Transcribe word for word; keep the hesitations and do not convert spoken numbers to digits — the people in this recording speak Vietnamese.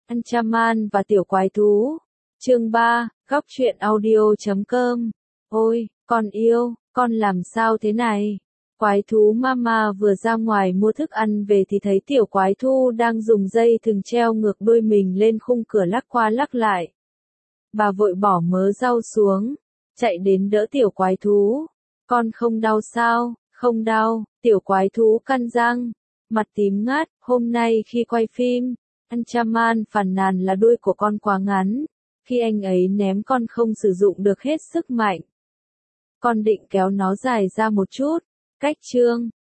Anchaman và tiểu quái thú. Chương ba, góc truyện audio chấm com. Ôi, con yêu, con làm sao thế này? Quái thú mama vừa ra ngoài mua thức ăn về thì thấy tiểu quái thú đang dùng dây thừng treo ngược đuôi mình lên khung cửa lắc qua lắc lại. Bà vội bỏ mớ rau xuống, chạy đến đỡ tiểu quái thú. Con không đau sao? Không đau, tiểu quái thú căn răng, mặt tím ngắt. Hôm nay khi quay phim, Anchaman phàn nàn là đuôi của con quá ngắn, khi anh ấy ném con không sử dụng được hết sức mạnh. Con định kéo nó dài ra một chút. Cách chương,